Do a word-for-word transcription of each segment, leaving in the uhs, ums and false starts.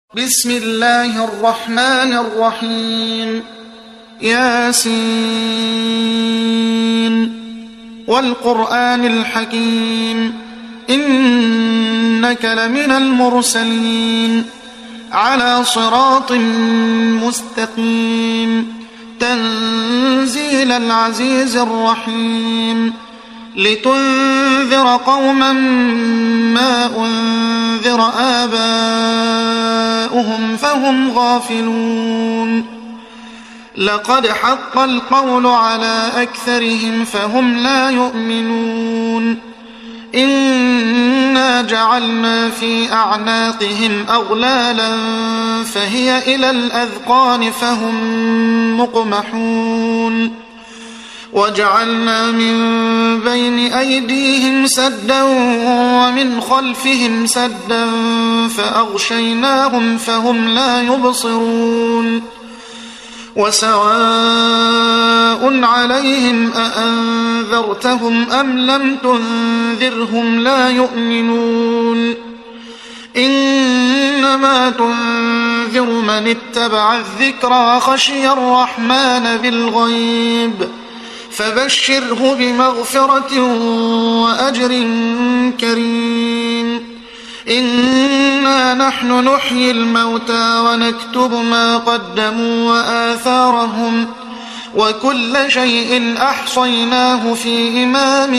بسم الله الرحمن الرحيم. ياسين والقرآن الحكيم إنك لمن المرسلين على صراط مستقيم تنزيل العزيز الرحيم لتنذر قوما ما أنذر آباؤهم فهم غافلون لقد حق القول على أكثرهم فهم لا يؤمنون إنا جعلنا في أعناقهم أغلالا فهي إلى الأذقان فهم مقمحون وجعلنا من بين أيديهم سدا ومن خلفهم سدا فأغشيناهم فهم لا يبصرون وسواء عليهم أأنذرتهم أم لم تنذرهم لا يؤمنون إنما تنذر من اتبع الذكر وخشي الرحمن بالغيب فبشره بمغفرة وأجر كريم إنا نحن نحيي الموتى ونكتب ما قدموا وآثارهم وكل شيء أحصيناه في إمام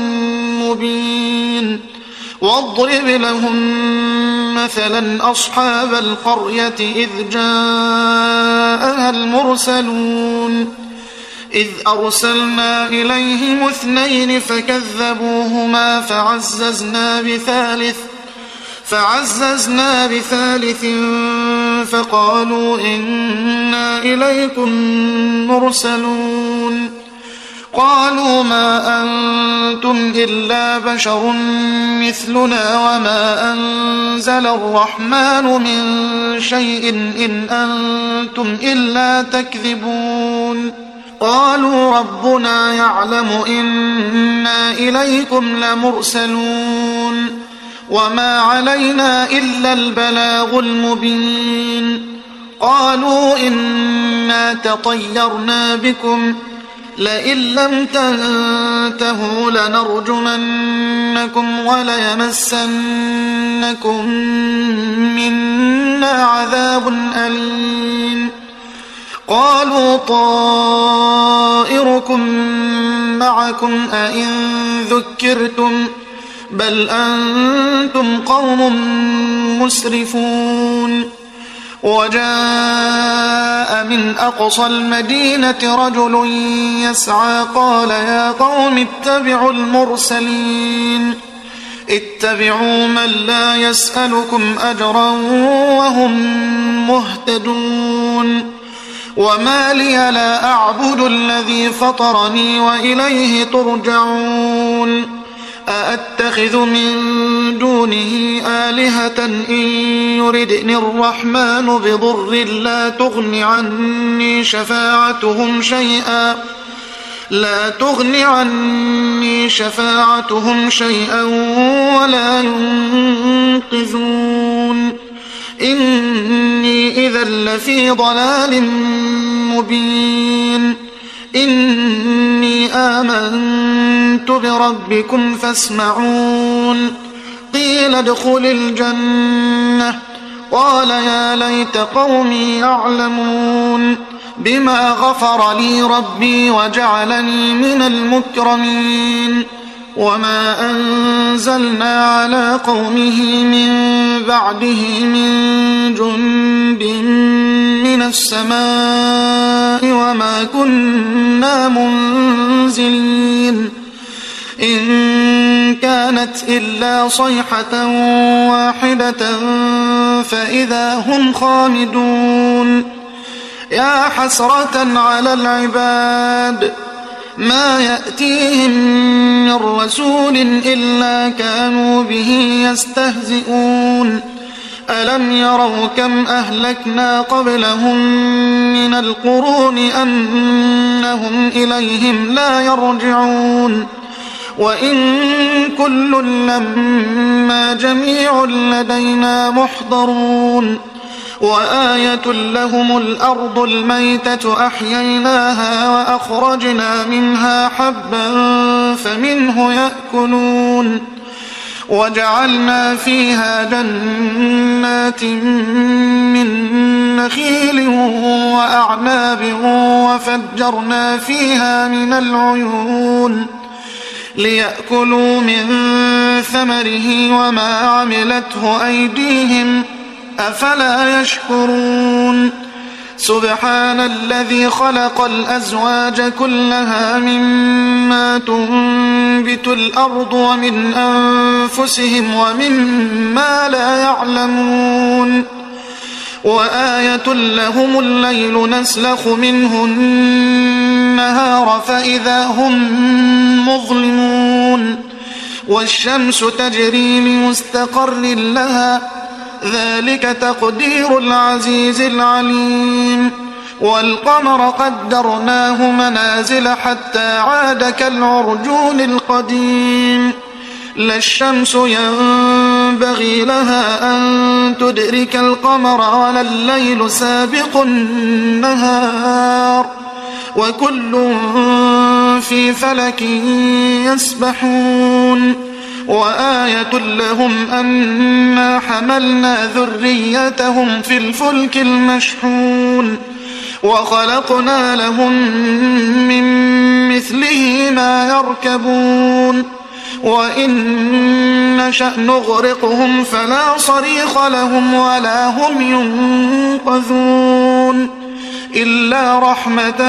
مبين واضرب لهم مثلا أصحاب القرية إذ جاءها المرسلون إذ أرسلنا إليهم اثنين فكذبوهما فعززنا بثالث فعززنا بثالث فقالوا إنا إليكم مرسلون قالوا ما أنتم إلا بشر مثلنا وما أنزل الرحمن من شيء إن أنتم إلا تكذبون قالوا ربنا يعلم إنا إليكم لمرسلون وما علينا إلا البلاغ المبين قالوا إنا تطيرنا بكم لئن لم تنتهوا لنرجمنكم وليمسنكم منا عذاب أليم قالوا طائركم معكم أئن ذكرتم بل أنتم قوم مسرفون وجاء من أقصى المدينة رجل يسعى قال يا قوم اتبعوا المرسلين اتبعوا من لا يسألكم أجرا وهم مهتدون وما لي لا أعبد الذي فطرني وإليه ترجعون أأتخذ من دونه آلهة إن يردني الرحمن بضر لا تغن عني شفاعتهم شيئا لا تغن عني شفاعتهم شيئا ولا ينقذون إني إذا لفي ضلال مبين إني آمنت بربكم فاسمعون قيل ادخل الجنة قال يا ليت قومي يعلمون بما غفر لي ربي وجعلني من المكرمين وما أنزلنا على قومه من بعده من جند من السماء وما كنا منزلين إن كانت إلا صيحة واحدة فإذا هم خامدون يا حسرة على العباد ما يأتيهم من رسول إلا كانوا به يستهزئون ألم يروا كم أهلكنا قبلهم من القرون أنهم إليهم لا يرجعون وإن كل لما جميع لدينا محضرون وآية لهم الأرض الميتة أحييناها وأخرجنا منها حبا فمنه يأكلون وجعلنا فيها جنات من نخيل وأعناب وفجرنا فيها من العيون ليأكلوا من ثمره وما عملته أيديهم أفلا يشكرون سبحان الذي خلق الأزواج كلها مما تنبت الأرض ومن أنفسهم ومما لا يعلمون وآية لهم الليل نسلخ منه النهار فإذا هم مظلمون والشمس تجري لمستقر لها ذلك تقدير العزيز العليم والقمر قدرناه منازل حتى عاد كالعرجون القديم لا الشمس ينبغي لها أن تدرك القمر ولا الليل سابق النهار وكل في فلك يسبحون وآية لهم أنا حملنا ذريتهم في الفلك المشحون وخلقنا لهم من مثله ما يركبون وإن نشأ نغرقهم فلا صريخ لهم ولا هم ينقذون إلا رحمة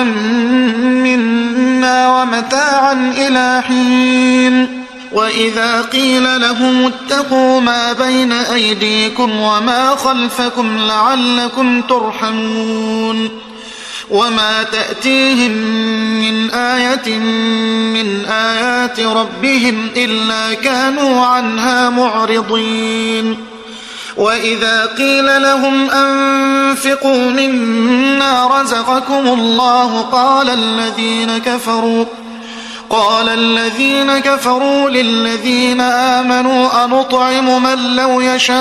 منا ومتاعا إلى حين وإذا قيل لهم اتقوا ما بين أيديكم وما خلفكم لعلكم ترحمون وما تأتيهم من آية من آيات ربهم إلا كانوا عنها معرضين وإذا قيل لهم أنفقوا مما رزقكم الله قال الذين كفروا قال الذين كفروا للذين آمنوا أنطعم من لو يشاء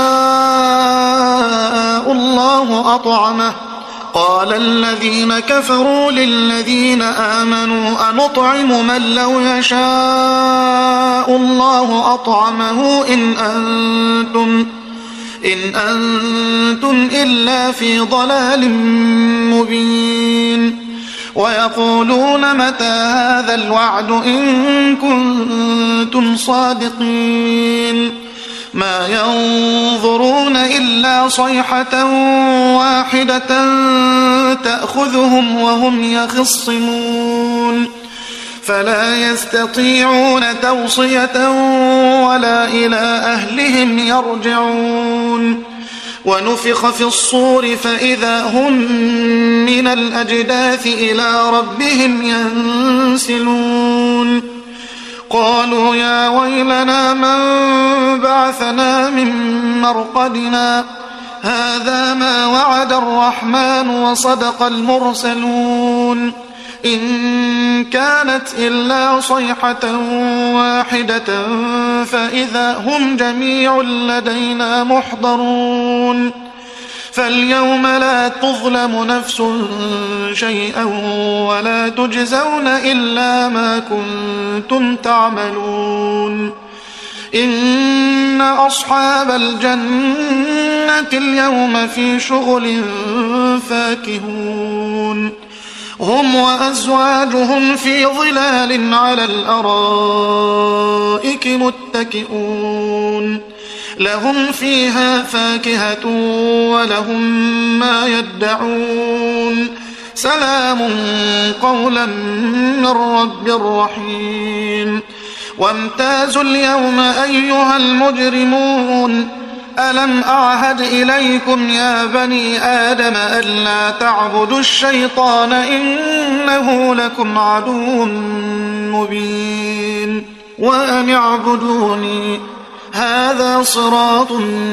الله أطعمه قال الذين كفروا للذين آمنوا أنطعم من لو يشاء الله أطعمه إن أنتم إن أنتم إلا في ضلال مبين ويقولون متى هذا الوعد إن كنتم صادقين ما ينظرون إلا صيحة واحدة تأخذهم وهم يخصمون فلا يستطيعون توصية ولا إلى أهلهم يرجعون ونفخ في الصور فإذا هم من الأجداث إلى ربهم ينسلون قالوا يا ويلنا من بعثنا من مرقدنا هذا ما وعد الرحمن وصدق المرسلون إن كانت إلا صيحة واحدة فإذا هم جميع لدينا محضرون فاليوم لا تظلم نفس شيئا ولا تجزون إلا ما كنتم تعملون إن أصحاب الجنة اليوم في شغل فاكهون هم وأزواجهم في ظلال على الأرائك متكئون لهم فيها فاكهة ولهم ما يدعون سلام قولا من رب رحيم وامتازوا اليوم أيها المجرمون ألم أعهد إليكم يا بني آدم ألا تعبدوا الشيطان إنه لكم عدو مبين وأن اعبدوني هذا صراط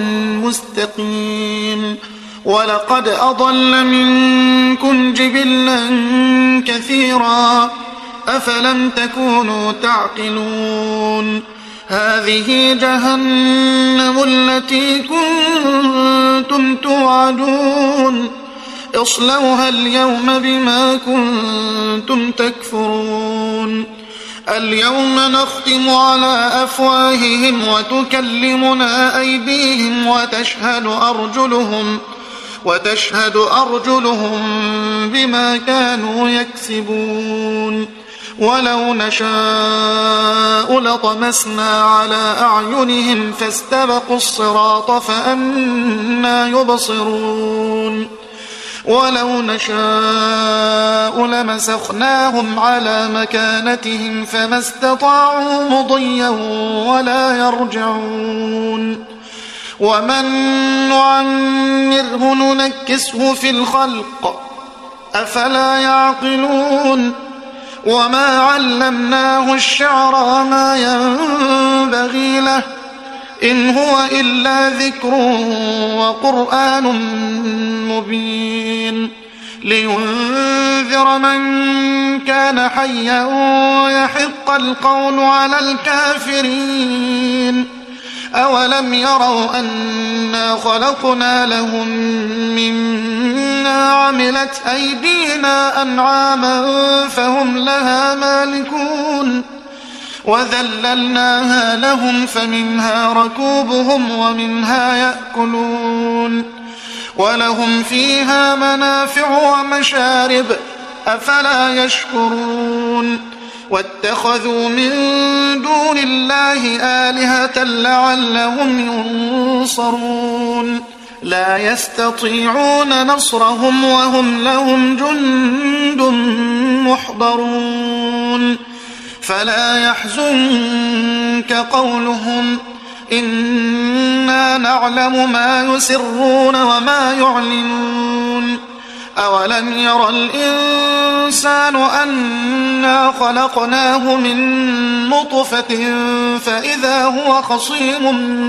مستقيم ولقد أضل منكم جبلا كثيرا أفلم تكونوا تعقلون هذه جهنم التي كنتم توعدون اصلوها اليوم بما كنتم تكفرون اليوم نختم على أفواههم وتكلمنا أيديهم وتشهد أرجلهم وتشهد أرجلهم بما كانوا يكسبون ولو نشاء لطمسنا على أعينهم فاستبقوا الصراط فأنى يبصرون ولو نشاء لمسخناهم على مكانتهم فما استطاعوا مضيا ولا يرجعون ومن نعمره ننكسه في الخلق أفلا يعقلون وما علمناه الشعر وما ينبغي له إن هو إلا ذكر وقرآن مبين لينذر من كان حيا ويحق القول على الكافرين أولم يروا أنا خلقنا لهم مما عملت أيدينا أنعاما فهم لها مالكون وذللناها لهم فمنها ركوبهم ومنها يأكلون ولهم فيها منافع ومشارب أفلا يشكرون واتخذوا من دون الله آلهة لعلهم ينصرون لا يستطيعون نصرهم وهم لهم جند محضرون فلا يحزنك قولهم إنا نعلم ما يسرون وما يعلنون أولم ير الإنسان أنا خلقناه من نطفة فإذا هو خصيم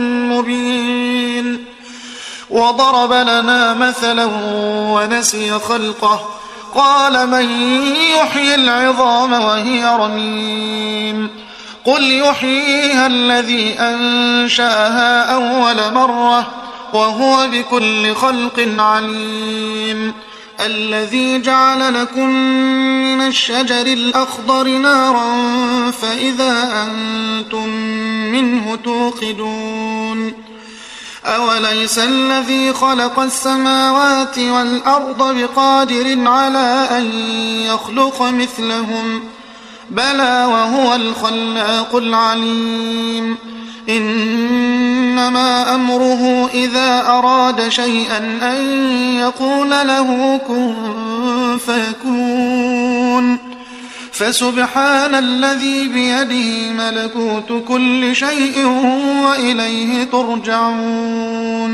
مبين وضرب لنا مثلا ونسي خلقه قال من يحيي العظام وهي رميم قل يحييها الذي أنشأها أول مرة وهو بكل خلق عليم الذي جعل لكم من الشجر الأخضر نارا فإذا أنتم منه توقدون أوليس الذي خلق السماوات والأرض بقادر على أن يخلق مثلهم بلى وهو الخلاق العليم إنما أمره إذا أراد شيئا أن يقول له كن فيكون فسبحان الذي بيده ملكوت كل شيء وإليه ترجعون